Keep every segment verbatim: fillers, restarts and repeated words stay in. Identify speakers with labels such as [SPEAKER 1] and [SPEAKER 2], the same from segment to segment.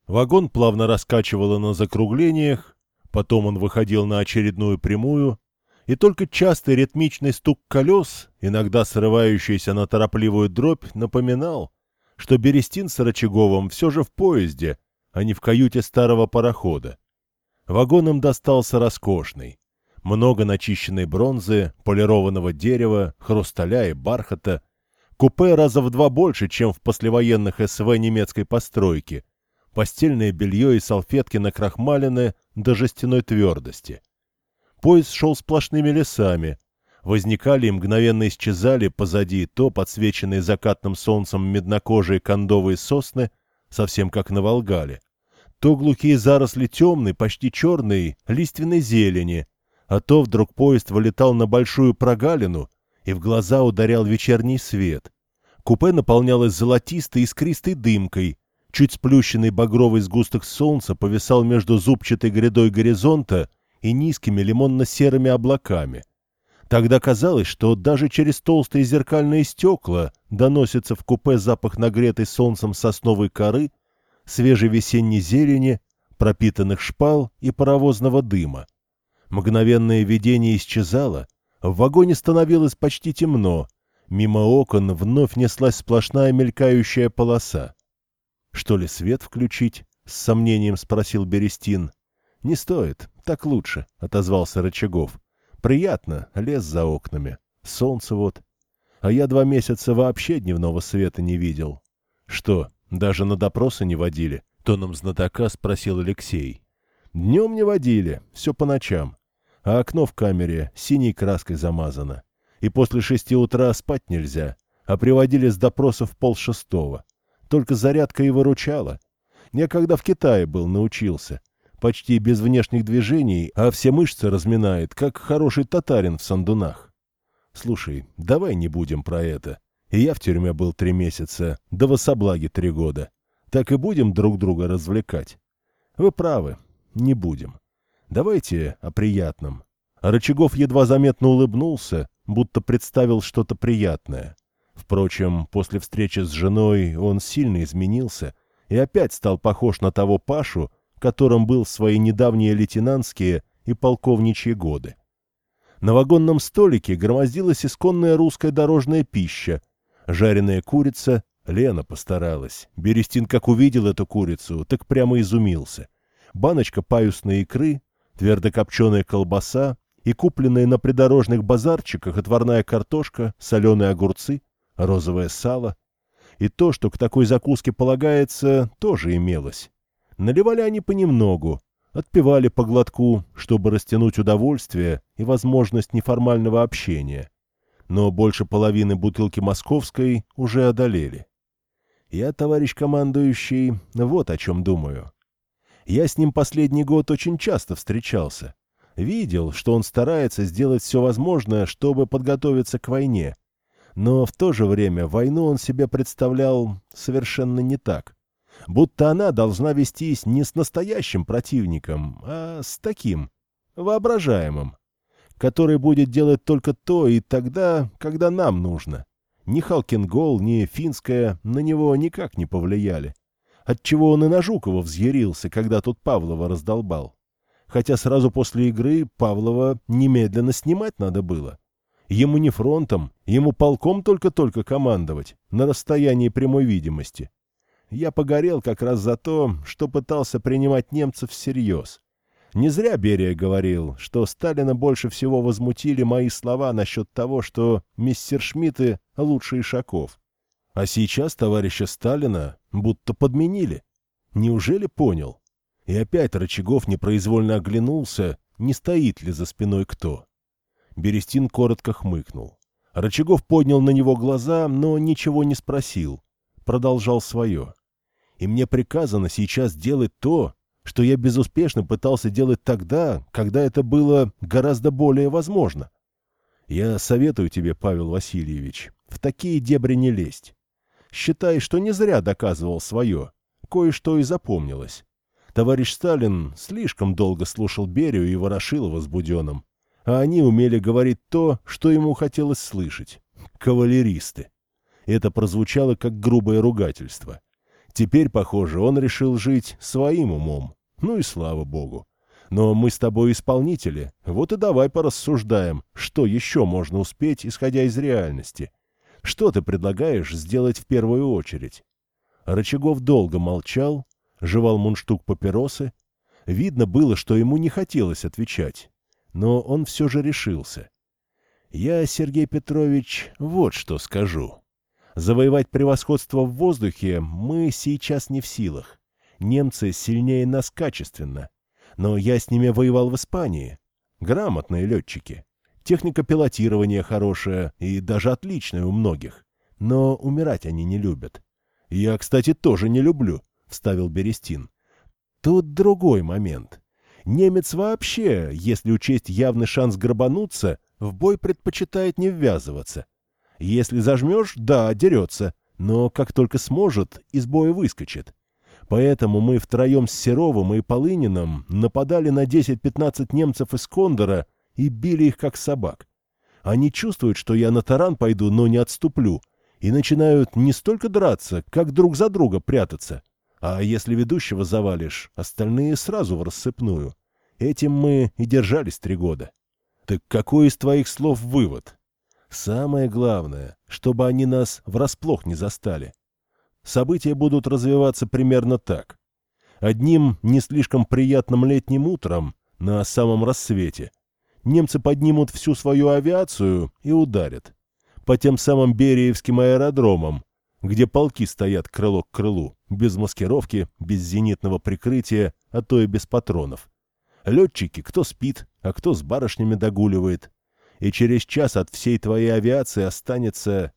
[SPEAKER 1] Вагон плавно раскачивало на закруглениях, потом он выходил на очередную прямую, и только частый ритмичный стук колес, иногда срывающийся на торопливую дробь, напоминал, что Берестин с Рычаговым все же в поезде, а не в каюте старого парохода. Вагон им достался роскошный. Много начищенной бронзы, полированного дерева, хрусталя и бархата. Купе раза в два больше, чем в послевоенных СВ немецкой постройки. Постельное белье и салфетки накрахмалены до жестяной твердости. Поезд шел сплошными лесами. Возникали и мгновенно исчезали позади то подсвеченные закатным солнцем меднокожие кондовые сосны, совсем как на Волгале, то глухие заросли темной, почти черной, лиственной зелени, а то вдруг поезд вылетал на большую прогалину, и в глаза ударял вечерний свет. Купе наполнялось золотистой искристой дымкой, чуть сплющенный багровый сгусток солнца повисал между зубчатой грядой горизонта и низкими лимонно-серыми облаками. Тогда казалось, что даже через толстые зеркальные стекла доносится в купе запах нагретой солнцем сосновой коры, свежей весенней зелени, пропитанных шпал и паровозного дыма. Мгновенное видение исчезало, в вагоне становилось почти темно, мимо окон вновь неслась сплошная мелькающая полоса. — Что ли, свет включить? — с сомнением спросил Берестин. — Не стоит, так лучше, — отозвался Рычагов. — Приятно, лес за окнами, солнце вот. А я два месяца вообще дневного света не видел. — Что, даже на допросы не водили? — тоном знатока спросил Алексей. — Днем не водили, все по ночам. А окно в камере синей краской замазано. И после шести утра спать нельзя, а приводили с допросов полшестого. Только зарядка и выручала. Я когда в Китае был, научился. Почти без внешних движений, а все мышцы разминает, как хороший татарин в сандунах. Слушай, давай не будем про это. И я в тюрьме был три месяца, да в Особлаге три года. Так и будем друг друга развлекать. Вы правы, не будем. Давайте о приятном. Рычагов едва заметно улыбнулся, будто представил что-то приятное. Впрочем, после встречи с женой он сильно изменился и опять стал похож на того Пашу, которым был в свои недавние лейтенантские и полковничьи годы. На вагонном столике громоздилась исконная русская дорожная пища. Жареная курица, Лена постаралась. Берестин, как увидел эту курицу, так прямо изумился. Баночка паюсной икры, твердокопченая колбаса и купленная на придорожных базарчиках отварная картошка, соленые огурцы, розовое сало. И то, что к такой закуске полагается, тоже имелось. Наливали они понемногу, отпивали по глотку, чтобы растянуть удовольствие и возможность неформального общения. Но больше половины бутылки московской уже одолели. Я, товарищ командующий, вот о чем думаю. Я с ним последний год очень часто встречался. Видел, что он старается сделать все возможное, чтобы подготовиться к войне. Но в то же время войну он себе представлял совершенно не так. Будто она должна вестись не с настоящим противником, а с таким, воображаемым, который будет делать только то и тогда, когда нам нужно. Ни Халкингол, ни Финская на него никак не повлияли. Отчего он и на Жукова взъярился, когда тот Павлова раздолбал. Хотя сразу после игры Павлова немедленно снимать надо было. Ему не фронтом, ему полком только-только командовать, на расстоянии прямой видимости. Я погорел как раз за то, что пытался принимать немцев всерьез. Не зря Берия говорил, что Сталина больше всего возмутили мои слова насчет того, что мессершмитты лучше Ишаков. А сейчас товарища Сталина будто подменили. Неужели понял? И опять Рычагов непроизвольно оглянулся, не стоит ли за спиной кто. Берестин коротко хмыкнул. Рычагов поднял на него глаза, но ничего не спросил. Продолжал свое. И мне приказано сейчас делать то, что я безуспешно пытался делать тогда, когда это было гораздо более возможно. Я советую тебе, Павел Васильевич, в такие дебри не лезть. Считай, что не зря доказывал свое. Кое-что и запомнилось. Товарищ Сталин слишком долго слушал Берию и Ворошилова с Буденным, а они умели говорить то, что ему хотелось слышать. Кавалеристы. Это прозвучало как грубое ругательство. Теперь, похоже, он решил жить своим умом. Ну и слава богу. Но мы с тобой исполнители, вот и давай порассуждаем, что еще можно успеть, исходя из реальности. Что ты предлагаешь сделать в первую очередь?» Рычагов долго молчал, жевал мундштук папиросы. Видно было, что ему не хотелось отвечать, но он все же решился. «Я, Сергей Петрович, вот что скажу. Завоевать превосходство в воздухе мы сейчас не в силах. Немцы сильнее нас качественно. Но я с ними воевал в Испании. Грамотные летчики. Техника пилотирования хорошая и даже отличная у многих. Но умирать они не любят. Я, кстати, тоже не люблю», — вставил Берестин. «Тут другой момент. Немец вообще, если учесть явный шанс грабануться, в бой предпочитает не ввязываться. Если зажмешь, да, дерется, но как только сможет, из боя выскочит. Поэтому мы втроем с Серовым и Полыниным нападали на десять-пятнадцать немцев из Кондора и били их как собак. Они чувствуют, что я на таран пойду, но не отступлю, и начинают не столько драться, как друг за друга прятаться. А если ведущего завалишь, остальные сразу в рассыпную. Этим мы и держались три года». «Так какой из твоих слов вывод?» «Самое главное, чтобы они нас врасплох не застали. События будут развиваться примерно так. Одним не слишком приятным летним утром, на самом рассвете, немцы поднимут всю свою авиацию и ударят. По тем самым Бериевским аэродромам, где полки стоят крыло к крылу, без маскировки, без зенитного прикрытия, а то и без патронов. Летчики, кто спит, а кто с барышнями догуливает. И через час от всей твоей авиации останется...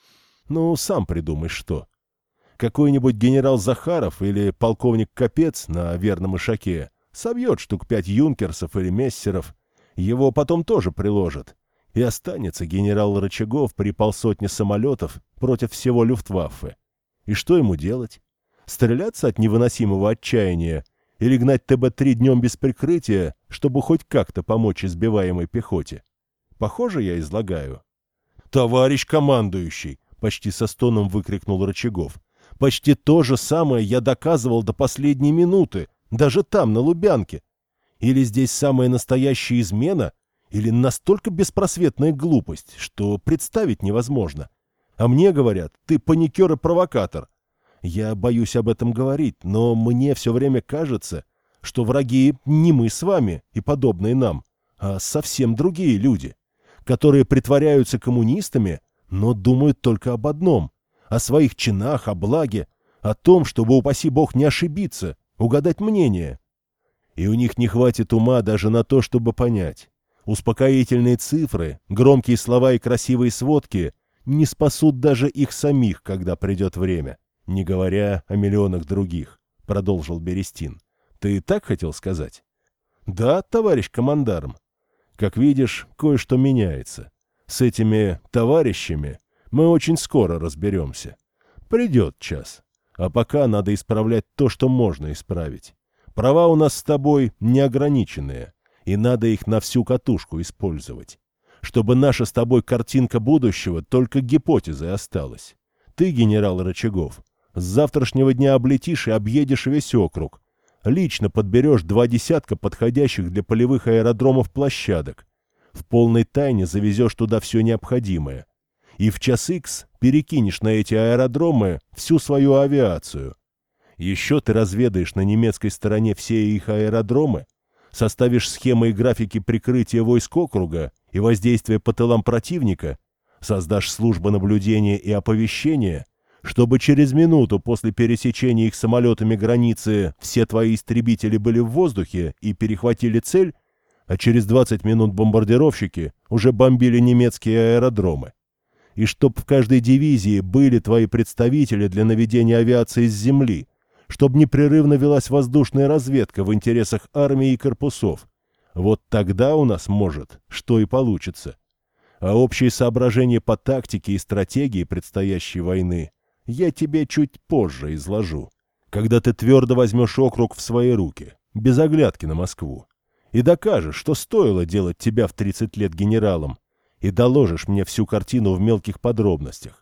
[SPEAKER 1] Ну, сам придумай, что. Какой-нибудь генерал Захаров или полковник Капец на верном ишаке собьет штук пять юнкерсов или мессеров. Его потом тоже приложат. И останется генерал Рычагов при полсотни самолетов против всего Люфтваффе. И что ему делать? Стреляться от невыносимого отчаяния? Или гнать Тэ Бэ три днем без прикрытия, чтобы хоть как-то помочь избиваемой пехоте? Похоже, я излагаю. «Товарищ командующий!» — почти со стоном выкрикнул Рычагов. «Почти то же самое я доказывал до последней минуты, даже там, на Лубянке. Или здесь самая настоящая измена, или настолько беспросветная глупость, что представить невозможно. А мне говорят, ты паникер и провокатор. Я боюсь об этом говорить, но мне все время кажется, что враги не мы с вами и подобные нам, а совсем другие люди, которые притворяются коммунистами, но думают только об одном — о своих чинах, о благе, о том, чтобы, упаси бог, не ошибиться, угадать мнение. И у них не хватит ума даже на то, чтобы понять. Успокоительные цифры, громкие слова и красивые сводки не спасут даже их самих, когда придет время. Не говоря о миллионах других», — продолжил Берестин. «Ты так хотел сказать?» «Да, товарищ командарм. Как видишь, кое-что меняется. С этими товарищами мы очень скоро разберемся. Придет час. А пока надо исправлять то, что можно исправить. Права у нас с тобой неограниченные, и надо их на всю катушку использовать. Чтобы наша с тобой картинка будущего только гипотезой осталась. Ты, генерал Рычагов, с завтрашнего дня облетишь и объедешь весь округ. Лично подберешь два десятка подходящих для полевых аэродромов площадок. В полной тайне завезешь туда все необходимое. И в час икс перекинешь на эти аэродромы всю свою авиацию. Еще ты разведаешь на немецкой стороне все их аэродромы, составишь схемы и графики прикрытия войск округа и воздействия по тылам противника, создашь службу наблюдения и оповещения, чтобы через минуту после пересечения их самолетами границы все твои истребители были в воздухе и перехватили цель, а через двадцать минут бомбардировщики уже бомбили немецкие аэродромы. И чтоб в каждой дивизии были твои представители для наведения авиации с земли, чтобы непрерывно велась воздушная разведка в интересах армии и корпусов. Вот тогда у нас, может, что и получится. А общие соображения по тактике и стратегии предстоящей войны я тебе чуть позже изложу, когда ты твердо возьмешь округ в свои руки, без оглядки на Москву, и докажешь, что стоило делать тебя в тридцать лет генералом, и доложишь мне всю картину в мелких подробностях,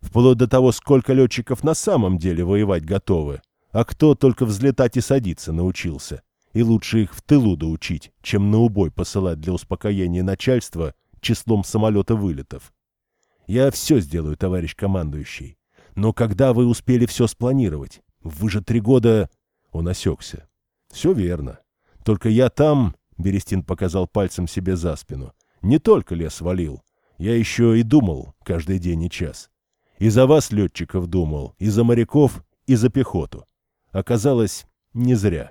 [SPEAKER 1] Вплоть до того, сколько летчиков на самом деле воевать готовы, а кто только взлетать и садиться научился. И лучше их в тылу доучить, чем на убой посылать для успокоения начальства числом самолета вылетов. Я все сделаю, товарищ командующий. Но когда вы успели все спланировать? Вы же три года... Он осекся. Все верно. Только я там, Берестин показал пальцем себе за спину, не только лес валил. Я еще и думал каждый день и час. И за вас, летчиков, думал, и за моряков, и за пехоту. Оказалось, не зря.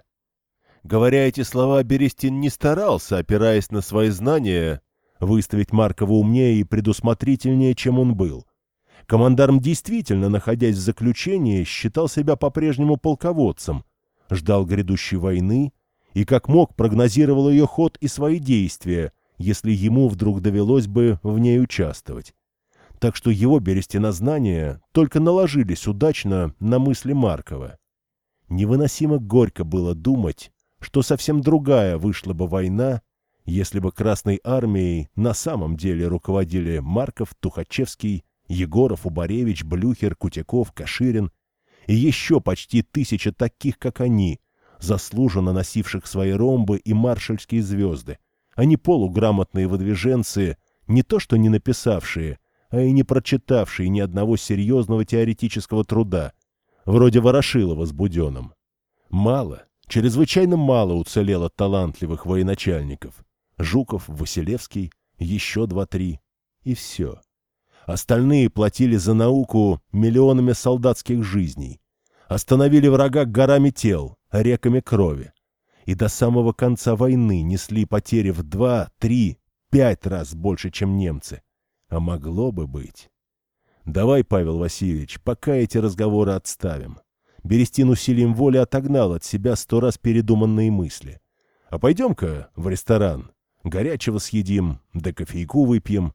[SPEAKER 1] Говоря эти слова, Берестин не старался, опираясь на свои знания, выставить Маркова умнее и предусмотрительнее, чем он был. Командарм действительно, находясь в заключении, считал себя по-прежнему полководцем, ждал грядущей войны и как мог прогнозировал ее ход и свои действия, если ему вдруг довелось бы в ней участвовать. Так что его берестинознания только наложились удачно на мысли Маркова. Невыносимо горько было думать, что совсем другая вышла бы война, если бы Красной армией на самом деле руководили Марков, Тухачевский, Егоров, Убаревич, Блюхер, Кутяков, Каширин и еще почти тысяча таких, как они, заслуженно носивших свои ромбы и маршальские звезды, а не полуграмотные выдвиженцы, не то что не написавшие, а и не прочитавшие ни одного серьезного теоретического труда, вроде Ворошилова с Буденным. Мало, чрезвычайно мало уцелело талантливых военачальников. Жуков, Василевский, еще два-три, и все. Остальные платили за науку миллионами солдатских жизней, остановили врага горами тел, реками крови, и до самого конца войны несли потери в два, три, пять раз больше, чем немцы. А могло бы быть. Давай, Павел Васильевич, пока эти разговоры отставим. Берестин усилием воли отогнал от себя сто раз передуманные мысли. А пойдем-ка в ресторан. Горячего съедим, да кофейку выпьем.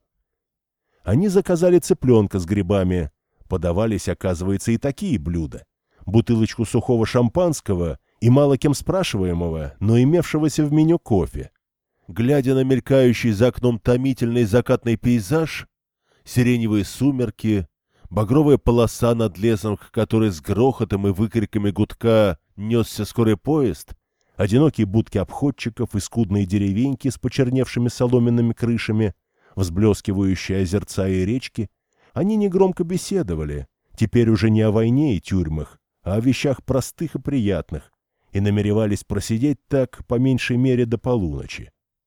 [SPEAKER 1] Они заказали цыпленка с грибами. Подавались, оказывается, и такие блюда. Бутылочку сухого шампанского и мало кем спрашиваемого, но имевшегося в меню кофе. Глядя на мелькающий за окном томительный закатный пейзаж, сиреневые сумерки, багровая полоса над лесом, к которой с грохотом и выкриками гудка несся скорый поезд, одинокие будки обходчиков и скудные деревеньки с почерневшими соломенными крышами, взблескивающие озерца и речки, они негромко беседовали, теперь уже не о войне и тюрьмах, а о вещах простых и приятных, и намеревались просидеть так, по меньшей мере, до полуночи.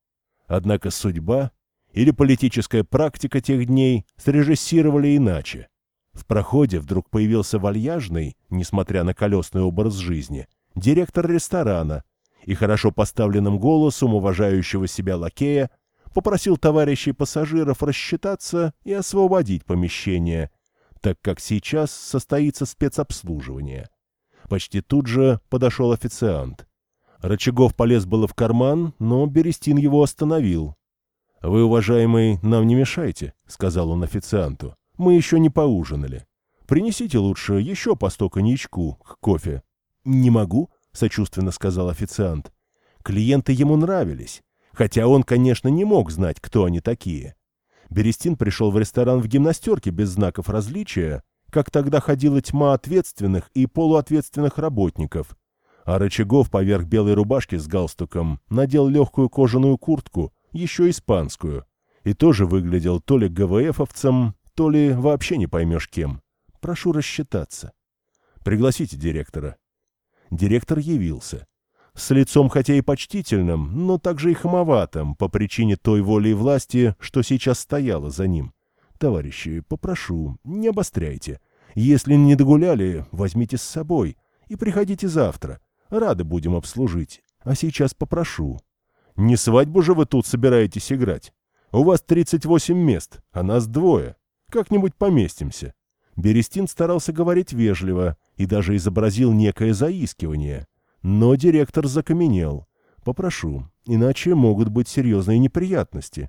[SPEAKER 1] Однако судьба или политическая практика тех дней срежиссировали иначе. В проходе вдруг появился вальяжный, несмотря на колесный образ жизни, директор ресторана и хорошо поставленным голосом уважающего себя лакея попросил товарищей пассажиров рассчитаться и освободить помещение, так как сейчас состоится спецобслуживание. Почти тут же подошел официант. Рычагов полез было в карман, но Берестин его остановил. — Вы, уважаемый, нам не мешайте, — сказал он официанту. — Мы еще не поужинали. Принесите лучше еще по сто коньячку к кофе. — Не могу, — сочувственно сказал официант. Клиенты ему нравились, хотя он, конечно, не мог знать, кто они такие. Берестин пришел в ресторан в гимнастерке без знаков различия, как тогда ходила тьма ответственных и полуответственных работников, а Рычагов поверх белой рубашки с галстуком надел легкую кожаную куртку, еще испанскую, и тоже выглядел то ли ГВФовцем, то ли вообще не поймешь кем. Прошу рассчитаться. Пригласите директора. Директор явился. С лицом хотя и почтительным, но также и хамоватым, по причине той воли и власти, что сейчас стояла за ним. Товарищи, попрошу, не обостряйте. Если не догуляли, возьмите с собой и приходите завтра. Рады будем обслужить. А сейчас попрошу. Не свадьбу же вы тут собираетесь играть? У вас тридцать восемь мест, а нас двое. Как-нибудь поместимся. Берестин старался говорить вежливо и даже изобразил некое заискивание. Но директор закаменел. Попрошу, иначе могут быть серьезные неприятности.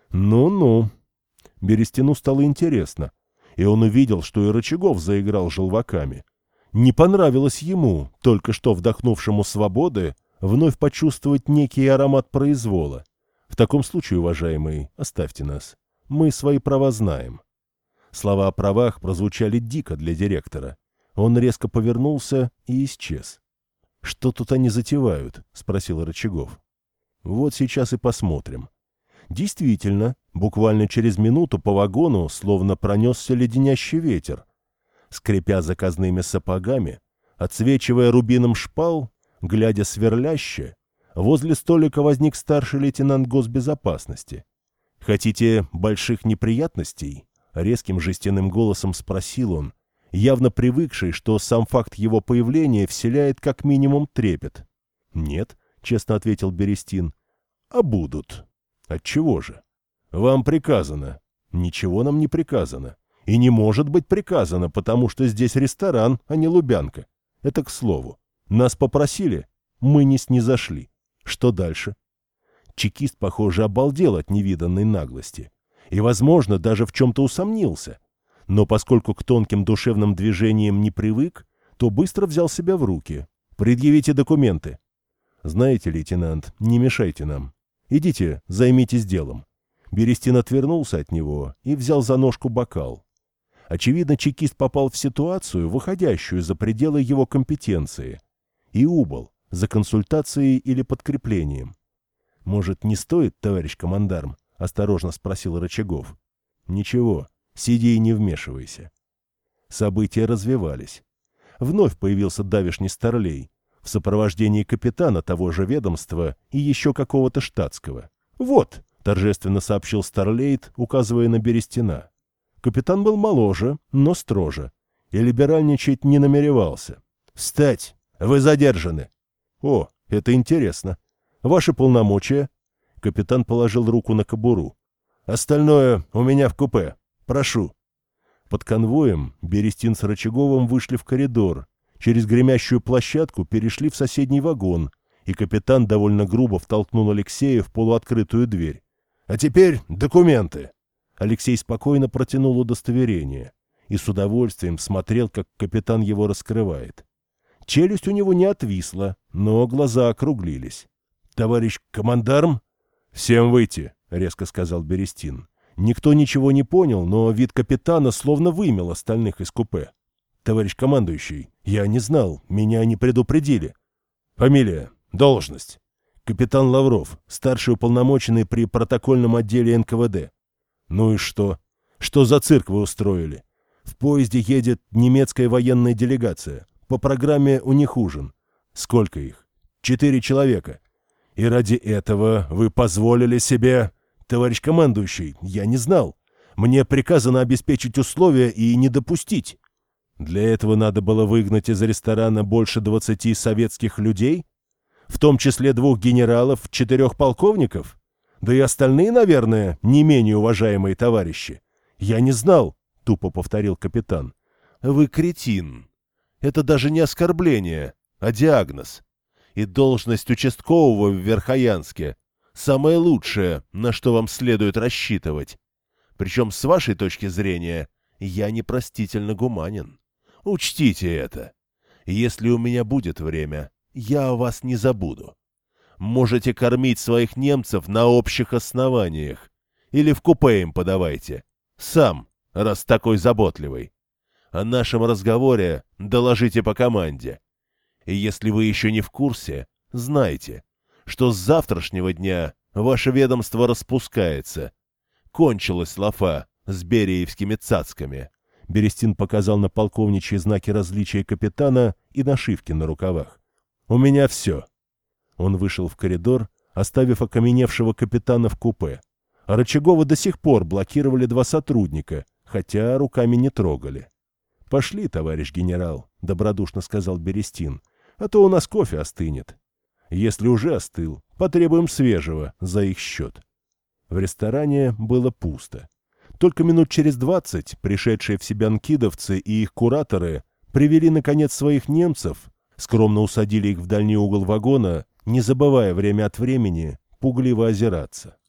[SPEAKER 1] Ну-ну. Берестину стало интересно, и он увидел, что и Рычагов заиграл желваками. Не понравилось ему, только что вдохнувшему свободы, вновь почувствовать некий аромат произвола. В таком случае, уважаемый, оставьте нас. Мы свои права знаем. Слова о правах прозвучали дико для директора. Он резко повернулся и исчез. «Что тут они затевают?» — спросил Рычагов. «Вот сейчас и посмотрим». Действительно, буквально через минуту по вагону словно пронесся леденящий ветер. Скрипя заказными сапогами, отсвечивая рубином шпал, глядя сверляще, возле столика возник старший лейтенант госбезопасности. «Хотите больших неприятностей?» — резким жестяным голосом спросил он, явно привыкший, что сам факт его появления вселяет как минимум трепет. «Нет», — честно ответил Берестин. «А будут». «Отчего же?» «Вам приказано». «Ничего нам не приказано. И не может быть приказано, потому что здесь ресторан, а не Лубянка. Это к слову. Нас попросили, мы не снизошли. Что дальше?» Чекист, похоже, обалдел от невиданной наглости. И, возможно, даже в чем-то усомнился. Но поскольку к тонким душевным движениям не привык, то быстро взял себя в руки. «Предъявите документы». «Знаете, лейтенант, не мешайте нам. Идите, займитесь делом». Берестин отвернулся от него и взял за ножку бокал. Очевидно, чекист попал в ситуацию, выходящую за пределы его компетенции, и убыл за консультацией или подкреплением. «Может, не стоит, товарищ командарм?» — осторожно спросил Рычагов. «Ничего, сиди и не вмешивайся». События развивались. Вновь появился давешний старлей в сопровождении капитана того же ведомства и еще какого-то штатского. «Вот», — торжественно сообщил старлейт, указывая на Берестина. Капитан был моложе, но строже, и либеральничать не намеревался. «Встать! Вы задержаны!» «О, это интересно. Ваши полномочия?» Капитан положил руку на кобуру. «Остальное у меня в купе. Прошу». Под конвоем Берестин с Рычаговым вышли в коридор, через гремящую площадку перешли в соседний вагон, и капитан довольно грубо втолкнул Алексея в полуоткрытую дверь. «А теперь документы!» Алексей спокойно протянул удостоверение и с удовольствием смотрел, как капитан его раскрывает. Челюсть у него не отвисла, но глаза округлились. «Товарищ командарм?» «Всем выйти», — резко сказал Берестин. Никто ничего не понял, но вид капитана словно вымел остальных из купе. «Товарищ командующий, я не знал, меня не предупредили». «Фамилия, должность». «Капитан Лавров, старший уполномоченный при протокольном отделе эн ка вэ дэ». «Ну и что? Что за цирк вы устроили? В поезде едет немецкая военная делегация. По программе у них ужин. Сколько их? Четыре человека. И ради этого вы позволили себе...» «Товарищ командующий, я не знал. Мне приказано обеспечить условия и не допустить». «Для этого надо было выгнать из ресторана больше двадцати советских людей? В том числе двух генералов, четырех полковников? Да и остальные, наверное, не менее уважаемые товарищи. Я не знал», — тупо повторил капитан. «Вы кретин. Это даже не оскорбление, а диагноз. И должность участкового в Верхоянске — самое лучшее, на что вам следует рассчитывать. Причем, с вашей точки зрения, я непростительно гуманен. Учтите это. Если у меня будет время, я о вас не забуду. Можете кормить своих немцев на общих основаниях. Или в купе им подавайте. Сам, раз такой заботливый. О нашем разговоре доложите по команде. И если вы еще не в курсе, знайте, что с завтрашнего дня ваше ведомство распускается. Кончилась лафа с бериевскими цацками». Берестин показал на полковничьи знаки различия капитана и нашивки на рукавах. «У меня все». Он вышел в коридор, оставив окаменевшего капитана в купе. А Рычагова до сих пор блокировали два сотрудника, хотя руками не трогали. «Пошли, товарищ генерал», — добродушно сказал Берестин, — «а то у нас кофе остынет. Если уже остыл, потребуем свежего за их счет». В ресторане было пусто. Только минут через двадцать пришедшие в себя нкидовцы и их кураторы привели, наконец, своих немцев, скромно усадили их в дальний угол вагона, не забывая время от времени пугливо озираться.